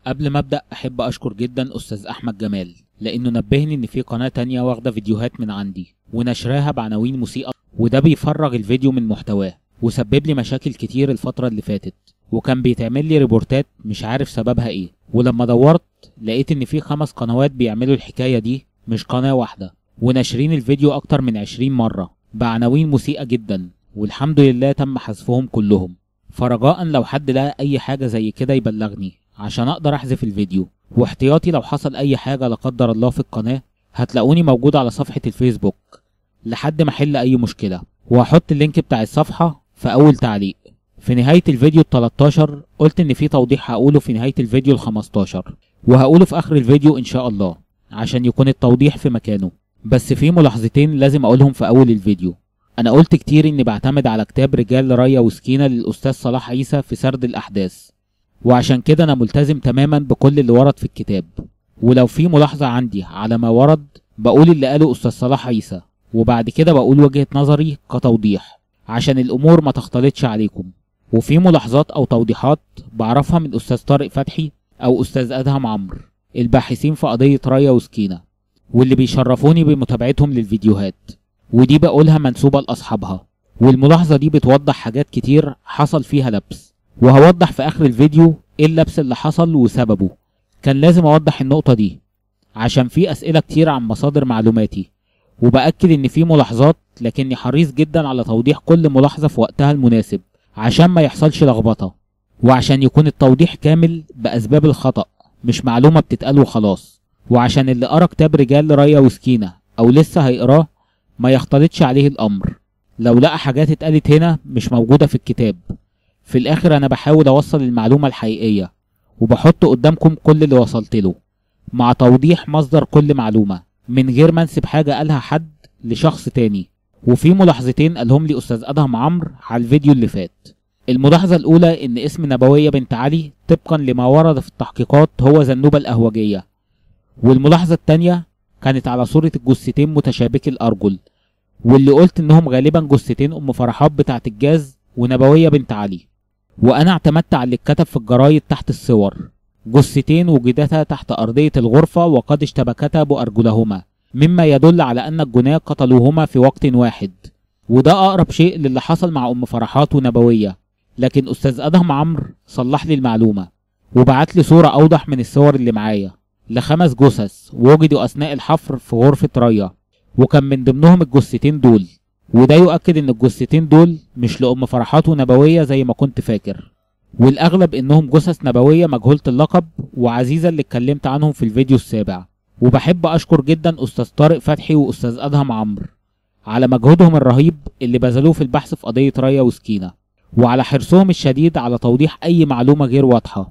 قبل ما ابدأ احب اشكر جدا استاذ احمد جمال لانه نبهني ان في قناة تانية واخدة فيديوهات من عندي ونشراها بعناوين مسيئة، وده بيفرغ الفيديو من محتواه وسبب لي مشاكل كتير الفترة اللي فاتت، وكان بيتعمل لي ريبورتات مش عارف سببها ايه. ولما دورت لقيت ان في 5 قنوات بيعملوا الحكاية دي، مش قناة واحدة، وناشرين الفيديو اكتر من 20 مرة بعناوين مسيئة جدا، والحمد لله تم حذفهم كلهم. فرجاء لو حد لقى اي حاجة زي كده يبلغني عشان اقدر احذف الفيديو، واحتياطي لو حصل اي حاجة لا قدر الله في القناة هتلاقوني موجود على صفحة الفيسبوك لحد ما احل اي مشكلة، وهحط اللينك بتاع الصفحة في اول تعليق. في نهاية الفيديو ال13 قلت ان في توضيح هقوله في نهاية الفيديو ال15، وهقوله في اخر الفيديو ان شاء الله عشان يكون التوضيح في مكانه. بس في ملاحظتين لازم اقولهم في اول الفيديو. انا قلت كتير اني بعتمد على كتاب رجال ريا وسكينة للاستاذ صلاح عيسى في سرد الاحداث، وعشان كده انا ملتزم تماما بكل اللي ورد في الكتاب، ولو في ملاحظة عندي على ما ورد بقول اللي قاله استاذ صلاح عيسى، وبعد كده بقول وجهة نظري كتوضيح عشان الامور ما تختلطش عليكم. وفي ملاحظات او توضيحات بعرفها من استاذ طارق فتحي او استاذ ادهم عمرو، الباحثين في قضية ريا وسكينة واللي بيشرفوني بمتابعتهم للفيديوهات، ودي بقولها منسوبة لاصحابها. والملاحظة دي بتوضح حاجات كتير حصل فيها لبس، وهوضح في اخر الفيديو ايه اللبس اللي حصل وسببه. كان لازم اوضح النقطة دي عشان في اسئلة كتير عن مصادر معلوماتي، وبأكد ان في ملاحظات لكني حريص جدا على توضيح كل ملاحظة في وقتها المناسب عشان ما يحصلش لخبطة، وعشان يكون التوضيح كامل بأسباب الخطأ مش معلومة بتتقال وخلاص، وعشان اللي قرا كتاب رجال ريا وسكينة او لسه هيقراه ما يختلطش عليه الامر لو لقى حاجات اتقالت هنا مش موجودة في الكتاب. في الاخر انا بحاول اوصل المعلومة الحقيقية، وبحط قدامكم كل اللي وصلت له مع توضيح مصدر كل معلومة من غير ما انسب حاجة قالها حد لشخص تاني. وفي ملاحظتين قالهم لي استاذ ادهم عمرو على الفيديو اللي فات. الملاحظة الاولى ان اسم نبوية بنت علي طبقا لما ورد في التحقيقات هو زنوبة الاهوجية، والملاحظة التانية كانت على صورة الجثتين متشابكي الارجل، واللي قلت انهم غالبا جثتين ام فرحات بتاعة الجاز ونبوية بنت علي، وانا اعتمدت على اللي اتكتب في الجرايد تحت الصور، جثتين وجدتا تحت ارضية الغرفة وقد اشتبكتا بارجلهما، مما يدل على ان الجناة قتلوهما في وقت واحد، وده اقرب شيء للي حصل مع ام فرحات ونبوية. لكن استاذ ادهم عمرو صلح لي المعلومة وبعت لي صورة اوضح من الصور اللي معايا ل5 جثث وجدوا اثناء الحفر في غرفة ريا، وكان من ضمنهم الجثتين دول، وده يؤكد ان الجثتين دول مش لأم فرحات ونبوية زي ما كنت فاكر، والاغلب انهم جثث نبوية مجهولة اللقب وعزيزة اللي اتكلمت عنهم في الفيديو السابع. وبحب اشكر جدا استاذ طارق فتحي واستاذ ادهم عمرو على مجهودهم الرهيب اللي بذلوه في البحث في قضية ريا وسكينة، وعلى حرصهم الشديد على توضيح اي معلومة غير واضحة.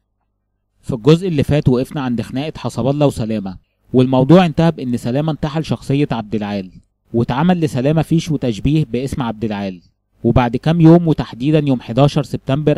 في الجزء اللي فات وقفنا عند خناقة حسب الله وسلامة، والموضوع انتهى بان سلامة انتحل شخصية عبد العال، واتعمل لسلامة فيش وتشبيه باسم عبد العال. وبعد كام يوم وتحديدا يوم 11 سبتمبر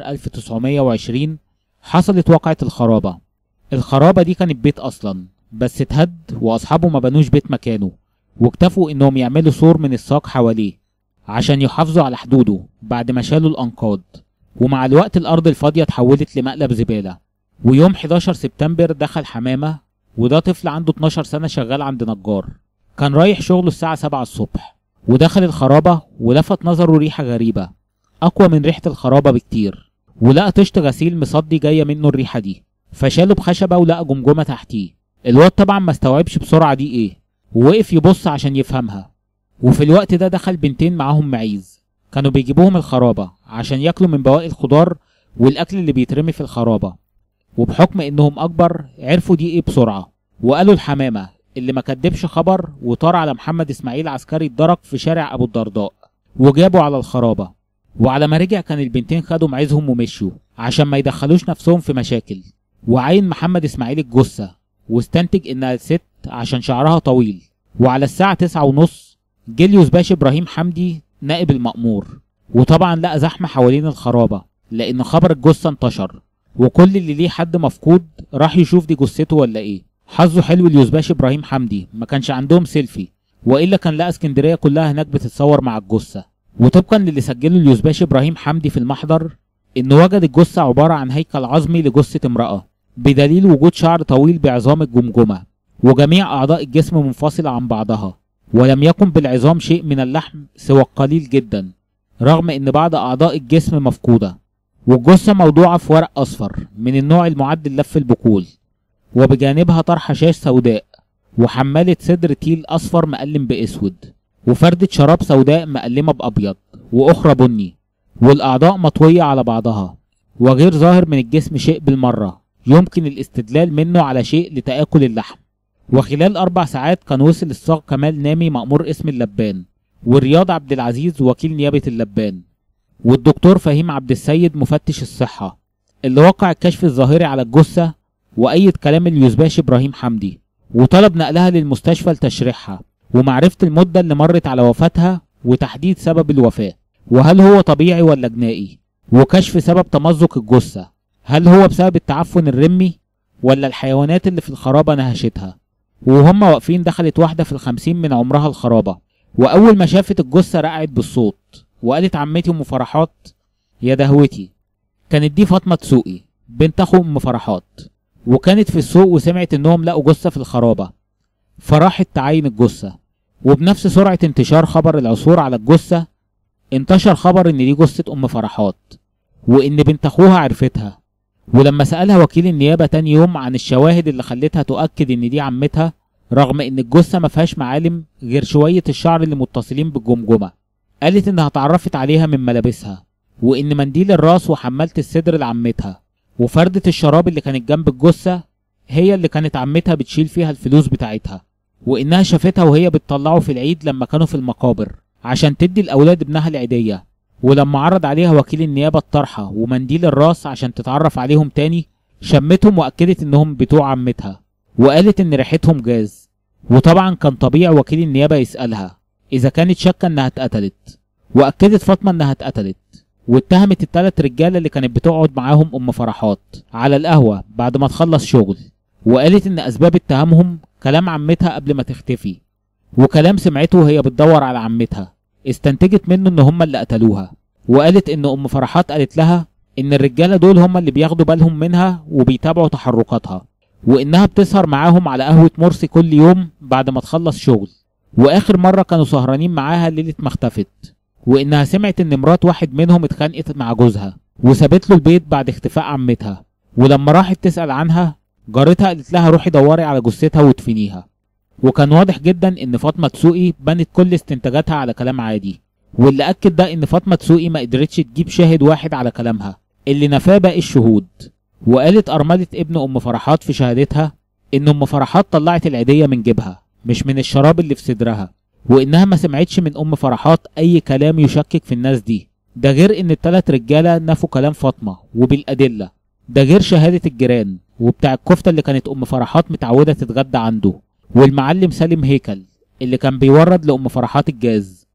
1920 حصلت وقعة الخرابة. الخرابة دي كانت بيت اصلا بس اتهد، واصحابه ما بنوش بيت مكانه، واكتفوا انهم يعملوا سور من الساق حواليه عشان يحافظوا على حدوده بعد ما شالوا الانقاض. ومع الوقت الارض الفاضية اتحولت لمقلب زبالة. ويوم 11 سبتمبر دخل حمامة، وده طفل عنده 12 سنة شغال عند نجار، كان رايح شغله الساعة 7 الصبح، ودخل الخرابة ولفت نظره ريحة غريبة أقوى من ريحة الخرابة بكتير، ولقى طشت غسيل مصدي جاية منه الريحة دي، فشاله بخشبة ولقى جمجمة تحتيه. الواد طبعا ما استوعبش بسرعة دي ايه، ووقف يبص عشان يفهمها. وفي الوقت ده دخل بنتين معاهم معيز كانوا بيجيبوهم الخرابة عشان ياكلوا من بواقي الخضار والأكل اللي بيترمي في الخرابة، وبحكم انهم اكبر عرفوا دي ايه بسرعة، وقالوا الحمامة اللي ما كدبش خبر وطار على محمد اسماعيل عسكري اتدرك في شارع ابو الدرداء، وجابوا على الخرابة. وعلى ما رجع كان البنتين خدوا معيزهم ومشيوا عشان ما يدخلوش نفسهم في مشاكل. وعين محمد اسماعيل الجثة واستنتج انها ست عشان شعرها طويل. وعلى الساعة 9:30 جيليوس باشا ابراهيم حمدي نائب المأمور، وطبعا لقى زحمة حوالين الخرابة لان خبر الجثة انتشر، وكل اللي ليه حد مفقود راح يشوف دي جثته ولا ايه. حظه حلو اليوسباش ابراهيم حمدي ما كانش عندهم سيلفي، والا كان لقى اسكندريه كلها هناك بتتصور مع الجثه. وطبقا للي سجله اليوسباش ابراهيم حمدي في المحضر انه وجد الجثه عباره عن هيكل عظمي لجثه امراه، بدليل وجود شعر طويل بعظام الجمجمة، وجميع أعضاء الجسم منفصلة عن بعضها، ولم يكن بالعظام شيء من اللحم سوى القليل جدا، رغم إن بعض أعضاء الجسم مفقودة. والجثة موضوعة في ورق أصفر من النوع المعد للف البقول، وبجانبها طرحة شاش سوداء، وحمالة صدر تيل أصفر مقلم بأسود، وفردة شراب سوداء مقلمة بأبيض وأخرى بني، والأعضاء مطوية على بعضها، وغير ظاهر من الجسم شيء بالمرة يمكن الاستدلال منه على شيء لتآكل اللحم. وخلال 4 ساعات كان وصل الصاغ كمال نامي مأمور اسم اللبان، ورياض عبد العزيز وكيل نيابة اللبان، والدكتور فهيم عبد السيد مفتش الصحة اللي وقع الكشف الظاهري على الجثة، وأيد كلام اليوزباشي إبراهيم حمدي، وطلب نقلها للمستشفى لتشريحها ومعرفة المدة اللي مرت على وفاتها وتحديد سبب الوفاة، وهل هو طبيعي ولا جنائي، وكشف سبب تمزق الجثة، هل هو بسبب التعفن الرمي ولا الحيوانات اللي في الخرابة نهشتها. وهم واقفين دخلت واحدة في 50 من عمرها الخرابة، وأول ما شافت الجثة رقعت بالصوت وقالت عمتي أم فرحات يا دهوتي. كانت دي فاطمة دسوقي بنت أخو أم فرحات، وكانت في السوق وسمعت إنهم لقوا جثة في الخرابة، فراحت تعاين الجثة. وبنفس سرعة انتشار خبر العثور على الجثة انتشر خبر إن دي جثة أم فرحات، وإن بنت أخوها عرفتها. ولما سألها وكيل النيابة تاني يوم عن الشواهد اللي خلتها تؤكد إن دي عمتها، رغم إن الجثة ما فيهاش معالم غير شوية الشعر اللي متصلين بالجمجمة، قالت إنها اتعرفت عليها من ملابسها، وإن منديل الراس وحمالة الصدر لعمتها، وفردة الشراب اللي كانت جنب الجثة هي اللي كانت عمتها بتشيل فيها الفلوس بتاعتها، وإنها شافتها وهي بتطلعه في العيد لما كانوا في المقابر عشان تدي الأولاد ابنها العيدية. ولما عرض عليها وكيل النيابة الطرحة ومنديل الراس عشان تتعرف عليهم تاني، شمتهم وأكدت إنهم بتوع عمتها، وقالت إن ريحتهم جاز. وطبعا كان طبيعي وكيل النيابة يسألها إذا كانت شاكة إنها اتقتلت، وأكدت فاطمة إنها اتقتلت، واتهمت ال3 رجالة اللي كانت بتقعد معاهم أم فرحات على القهوة بعد ما تخلص شغل، وقالت إن أسباب اتهامهم كلام عمتها قبل ما تختفي، وكلام سمعته وهي بتدور على عمتها استنتجت منه إن هم اللي قتلوها. وقالت إن أم فرحات قالت لها إن الرجالة دول هم اللي بياخدوا بالهم منها وبيتابعوا تحركاتها، وإنها بتسهر معاهم على قهوة مرسي كل يوم بعد ما تخلص شغل، وآخر مرة كانوا سهرانين معاها ليلة ما اختفت، وإنها سمعت إن مرات واحد منهم اتخانقت مع جوزها وسابت له البيت بعد اختفاء عمتها. ولما راحت تسأل عنها جارتها قالت لها روحي دوري على جثتها وادفنيها. وكان واضح جدا إن فاطمة دسوقي بنت كل استنتاجاتها على كلام عادي، واللي أكد ده إن فاطمة دسوقي ما قدرتش تجيب شاهد واحد على كلامها اللي نفاه باقي الشهود. وقالت أرملة ابن أم فرحات في شهادتها إن أم فرحات طلعت العيدية من جيبها مش من الشراب اللي في صدرها، وإنها ما سمعتش من أم فرحات أي كلام يشكك في الناس دي. ده غير إن ال3 رجالة نفوا كلام فاطمة وبالأدلة، ده غير شهادة الجيران وبتاع الكفتة اللي كانت أم فرحات متعودة تتغدى عنده، والمعلم سالم هيكل اللي كان بيورد لأم فرحات الجاز.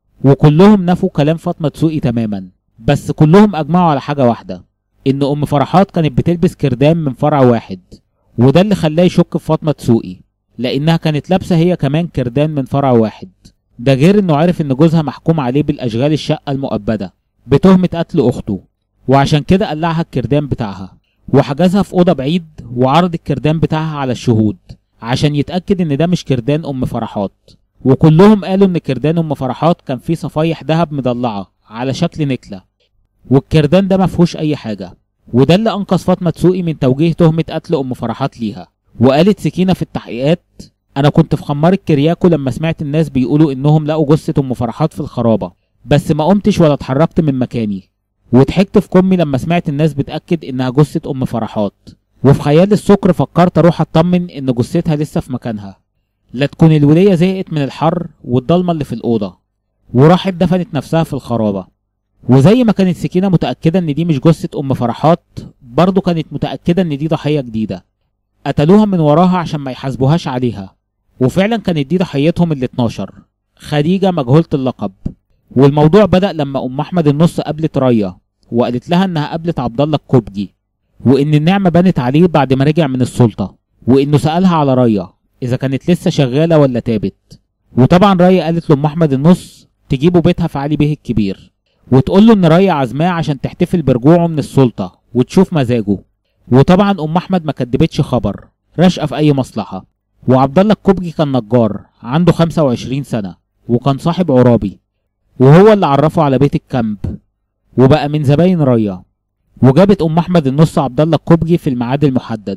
وكلهم نفوا كلام فاطمة دسوقي تماما، بس كلهم أجمعوا على حاجة واحدة، إن أم فرحات كانت بتلبس كردان من فرع واحد، وده اللي خلاه يشك في فاطمة دسوقي لأنها كانت لابسة هي كمان كردان من فرع واحد. ده غير إنه عارف إن جوزها محكوم عليه بالأشغال الشقة المؤبدة بتهمة قتل أخته، وعشان كده قلعها الكردان بتاعها وحجزها في أوضة بعيد وعرض الكردان بتاعها على الشهود عشان يتأكد إن ده مش كردان أم فرحات. وكلهم قالوا إن كردان أم فرحات كان فيه صفايح دهب مضلعة على شكل نكلة، والكردان ده مفهوش أي حاجة. وده اللي أنقذ فاطمة دسوقي من توجيه تهمة قتل أم فرحات ليها. وقالت سكينة في التحقيقات أنا كنت في خمار الكرياكو لما سمعت الناس بيقولوا إنهم لقوا جثة أم فرحات في الخرابة، بس ما قمتش ولا اتحركت من مكاني، وضحكت في كمي لما سمعت الناس بتأكد إنها جثة أم فرحات، وفي خيال السكر فكرت أروح أطمن إن جثتها لسه في مكانها، لا تكون الولية زهقت من الحر والضلمة اللي في الأوضة وراحت دفنت نفسها في الخرابة. وزي ما كانت سكينة متأكدة إن دي مش جثة أم فرحات، برضو كانت متأكدة إن دي ضحية جديدة قتلوها من وراها عشان ما يحاسبوهاش عليها. وفعلا كانت دي ضحيتهم ال12، خديجة مجهولة اللقب. والموضوع بدأ لما أم أحمد النص قابلت ريا وقالت لها إنها قابلت عبد الله الكوبجي، وإن النعمة بانت عليه بعد ما رجع من السلطة، وإنه سألها على ريا إذا كانت لسه شغالة ولا تابت. وطبعا ريا قالت لأم أحمد النص تجيبه بيتها في علي بيه الكبير، وتقول له إن ريا عزماه عشان تحتفل برجوعه من السلطة وتشوف مزاجه. وطبعا ام احمد ما كدبتش خبر، راشقه في اي مصلحه. وعبد الله الكوبجي كان نجار عنده 25 سنه وكان صاحب عرابي، وهو اللي عرفه على بيت الكامب وبقى من زباين ريا. وجابت ام احمد النص عبد الله الكوبجي في الميعاد المحدد،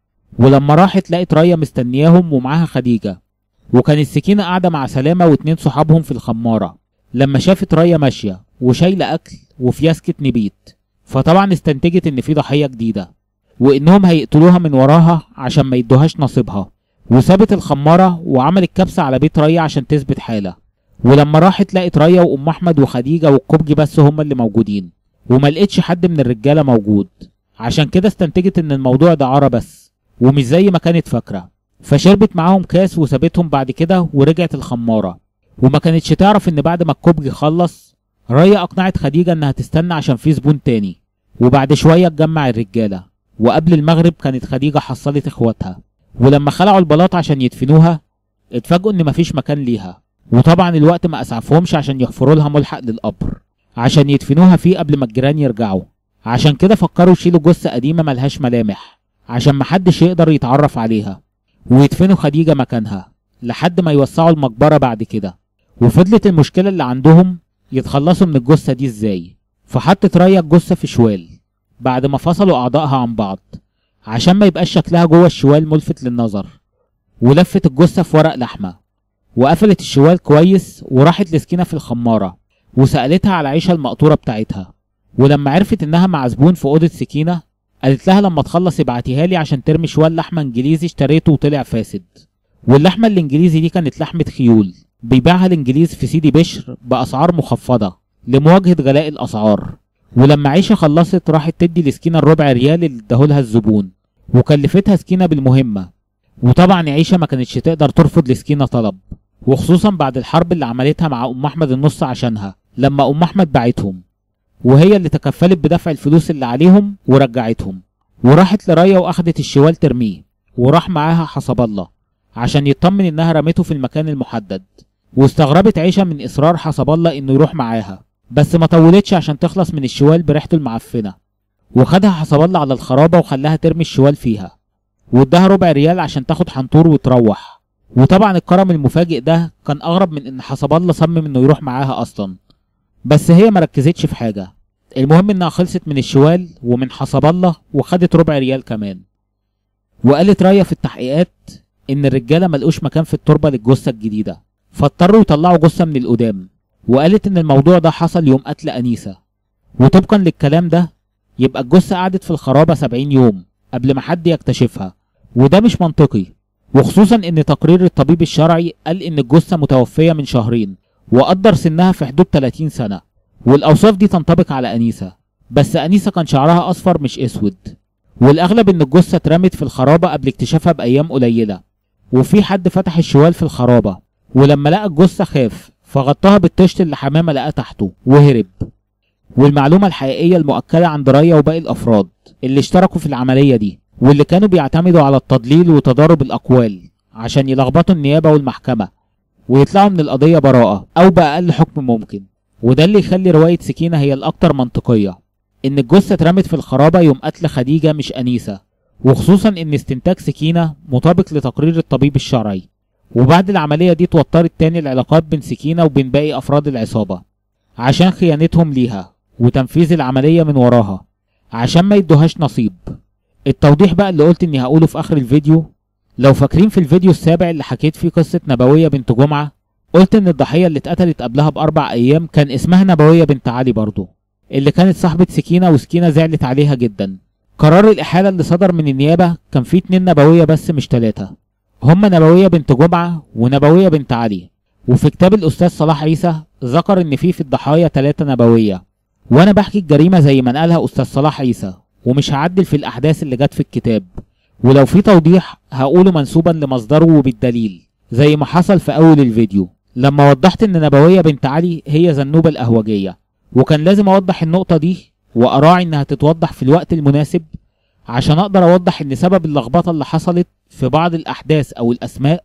ولما راحت لقت ريا مستنياهم ومعاها خديجه، وكانت سكينه قاعده مع سلامه واتنين صحابهم في الخماره. لما شافت ريا ماشيه وشايله اكل وفي ياسكه نبيت، فطبعا استنتجت ان في ضحيه جديده وانهم هيقتلوها من وراها عشان ما يدوهاش نصيبها، وسابت الخماره وعملت كبسه على بيت ريا عشان تثبت حاله. ولما راحت لقت ريا وام احمد وخديجه والكوبجي بس هما اللي موجودين، وما لقتش حد من الرجاله موجود. عشان كده استنتجت ان الموضوع ده عرا بس ومش زي ما كانت فاكره، فشربت معاهم كاس وسابتهم بعد كده ورجعت الخماره. وما كانتش تعرف ان بعد ما الكوبجي خلص، ريا اقنعت خديجه انها تستنى عشان في زبون تاني، وبعد شويه اتجمع الرجاله. وقبل المغرب كانت خديجه حصلت اخواتها، ولما خلعوا البلاط عشان يدفنوها اتفاجئوا ان مفيش مكان ليها. وطبعا الوقت ما اسعفهمش عشان يحفروا لها ملحق للقبر عشان يدفنوها فيه قبل ما الجيران يرجعوا. عشان كده فكروا يشيلوا جثه قديمه ملهاش ملامح عشان محدش يقدر يتعرف عليها، ويدفنوا خديجه مكانها لحد ما يوسعوا المقبره بعد كده. وفضلت المشكله اللي عندهم يتخلصوا من الجثه دي ازاي. فحطت ريا الجثه في شوال بعد ما فصلوا اعضائها عن بعض عشان ما يبقاش شكلها جوه الشوال ملفت للنظر، ولفت الجثه في ورق لحمه وقفلت الشوال كويس، وراحت لسكينه في الخماره وسالتها على العيشه المقطوره بتاعتها. ولما عرفت انها مع زبون في اوضه سكينه قالت لها لما تخلص ابعتيها لي عشان ترمي شوال لحمه انجليزي اشتريته وطلع فاسد. واللحمه الانجليزي دي كانت لحمه خيول بيبيعها الانجليز في سيدي بشر باسعار مخفضه لمواجهه غلاء الاسعار. ولما عيشه خلصت راحت تدي لسكينه الربع ريال اللي اداهولها الزبون، وكلفتها سكينه بالمهمه. وطبعا عيشه ما كانتش تقدر ترفض لسكينه طلب، وخصوصا بعد الحرب اللي عملتها مع ام احمد النص عشانها لما ام احمد باعتهم، وهي اللي تكفلت بدفع الفلوس اللي عليهم ورجعتهم. وراحت لريا واخدت الشوال ترميه، وراح معاها حسب الله عشان يطمن انها رمته في المكان المحدد. واستغربت عيشه من اصرار حسب الله انه يروح معاها، بس ما طولتش عشان تخلص من الشوال بريحته المعفنه. وخدها حسب الله على الخرابه وخلاها ترمي الشوال فيها، واداها ربع ريال عشان تاخد حنطور وتروح. وطبعا الكرم المفاجئ ده كان اغرب من ان حسب الله صمم انه يروح معاها اصلا، بس هي ما ركزتش في حاجه. المهم انها خلصت من الشوال ومن حسب الله وخدت ربع ريال كمان. وقالت ريا في التحقيقات ان الرجاله ملقوش مكان في التربه للجثه الجديده، فاضطروا يطلعوا جثه من القدام. وقالت ان الموضوع ده حصل يوم قتل انيسه، وطبقا للكلام ده يبقى الجثه قعدت في الخرابه 70 يوم قبل ما حد يكتشفها، وده مش منطقي، وخصوصا ان تقرير الطبيب الشرعي قال ان الجثه متوفيه من شهرين وقدر سنها في حدود 30 سنه. والاوصاف دي تنطبق على انيسه، بس انيسه كان شعرها اصفر مش اسود. والاغلب ان الجثه اترمت في الخرابه قبل اكتشافها بايام قليله، وفي حد فتح الشوال في الخرابه ولما لقى الجثه خاف فغطاها بالطشت اللي حمامه لقاه تحته وهرب. والمعلومه الحقيقيه المؤكده عند ريا وباقي الافراد اللي اشتركوا في العمليه دي واللي كانوا بيعتمدوا على التضليل وتضارب الاقوال عشان يلخبطوا النيابه والمحكمه ويطلعوا من القضيه براءه او باقل حكم ممكن. وده اللي يخلي روايه سكينه هي الاكثر منطقيه، ان الجثه اترمت في الخرابه يوم قتل خديجه مش انيسه، وخصوصا ان استنتاج سكينه مطابق لتقرير الطبيب الشرعي. وبعد العمليه دي اتوترت تاني العلاقات بين سكينه وبين باقي افراد العصابه عشان خيانتهم ليها وتنفيذ العمليه من وراها عشان ما يدوهاش نصيب. التوضيح بقى اللي قلت اني هقوله في اخر الفيديو، لو فاكرين في الفيديو السابع اللي حكيت فيه قصه نبويه بنت جمعه، قلت ان الضحيه اللي اتقتلت قبلها ب4 ايام كان اسمها نبويه بنت علي برضه، اللي كانت صاحبه سكينه، وسكينه زعلت عليها جدا. قرار الاحاله اللي صدر من النيابه كان فيه 2 نبويه بس مش 3، هما نبويه بنت جمعه ونبويه بنت علي. وفي كتاب الاستاذ صلاح عيسى ذكر ان في الضحايا 3 نبويه، وانا بحكي الجريمه زي ما نقلها استاذ صلاح عيسى ومش هعدل في الاحداث اللي جت في الكتاب، ولو في توضيح هقوله منسوبا لمصدره وبالدليل زي ما حصل في اول الفيديو لما وضحت ان نبويه بنت علي هي زنوبه الاهوجيه. وكان لازم اوضح النقطه دي واراعي انها تتوضح في الوقت المناسب عشان اقدر اوضح ان سبب اللخبطه اللي حصلت في بعض الاحداث او الاسماء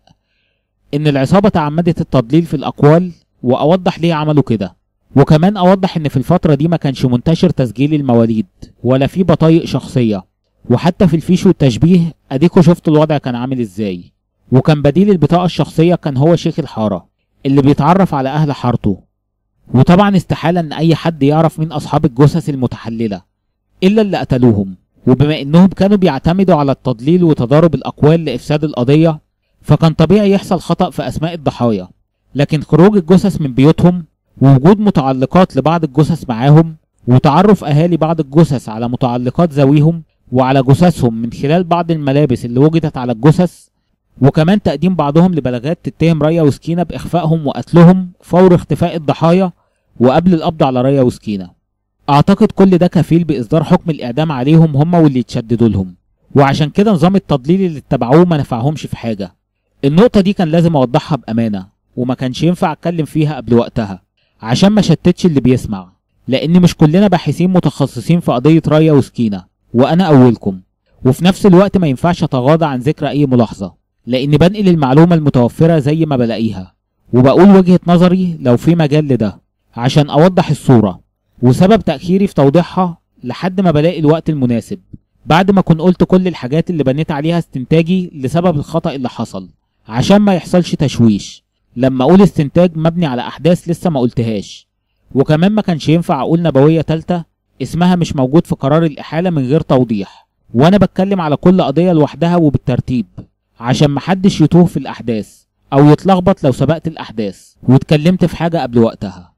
ان العصابه تعمدت التضليل في الاقوال، واوضح ليه عملوا كده. وكمان اوضح ان في الفتره دي ما كانش منتشر تسجيل المواليد ولا في بطايق شخصيه، وحتى في الفيش والتشبيه اديكوا شفتوا الوضع كان عامل ازاي. وكان بديل البطاقة الشخصية كان هو شيخ الحارة اللي بيتعرف على اهل حارته. وطبعا استحالة ان اي حد يعرف مين اصحاب الجثث المتحللة الا اللي قتلوهم، وبما انهم كانوا بيعتمدوا على التضليل وتضارب الاقوال لافساد القضية، فكان طبيعي يحصل خطأ في اسماء الضحايا. لكن خروج الجثث من بيوتهم ووجود متعلقات لبعض الجثث معاهم وتعرف اهالي بعض الجثث على متعلقات ذويهم وعلى جثثهم من خلال بعض الملابس اللي وجدت على الجثث، وكمان تقديم بعضهم لبلاغات تتهم ريا وسكينة باخفائهم وقتلهم فور اختفاء الضحايا وقبل القبض على ريا وسكينة. اعتقد كل ده كفيل باصدار حكم الاعدام عليهم هم واللي يتشددوا لهم، وعشان كده نظام التضليل اللي اتبعوه ما نفعهمش في حاجة. النقطة دي كان لازم اوضحها بامانة، وما كانش ينفع اتكلم فيها قبل وقتها عشان ما شتتش اللي بيسمع، لان مش كلنا باحثين متخصصين في قضية ريا وسكينة وانا اولكم. وفي نفس الوقت ما ينفعش اتغاضى عن ذكر اي ملاحظة، لان بنقل المعلومة المتوفرة زي ما بلاقيها، وبقول وجهة نظري لو في مجال لده عشان اوضح الصورة. وسبب تأخيري في توضيحها لحد ما بلاقي الوقت المناسب، بعد ما اكون قلت كل الحاجات اللي بنيت عليها استنتاجي لسبب الخطأ اللي حصل، عشان ما يحصلش تشويش لما اقول استنتاج مبني على احداث لسه ما قلتهاش. وكمان ما كانش ينفع اقول نبوية تالتة اسمها مش موجود في قرار الاحالة من غير توضيح، وانا بتكلم على كل قضية لوحدها وبالترتيب عشان محدش يتوه في الاحداث او يتلخبط لو سبقت الاحداث واتكلمت في حاجة قبل وقتها.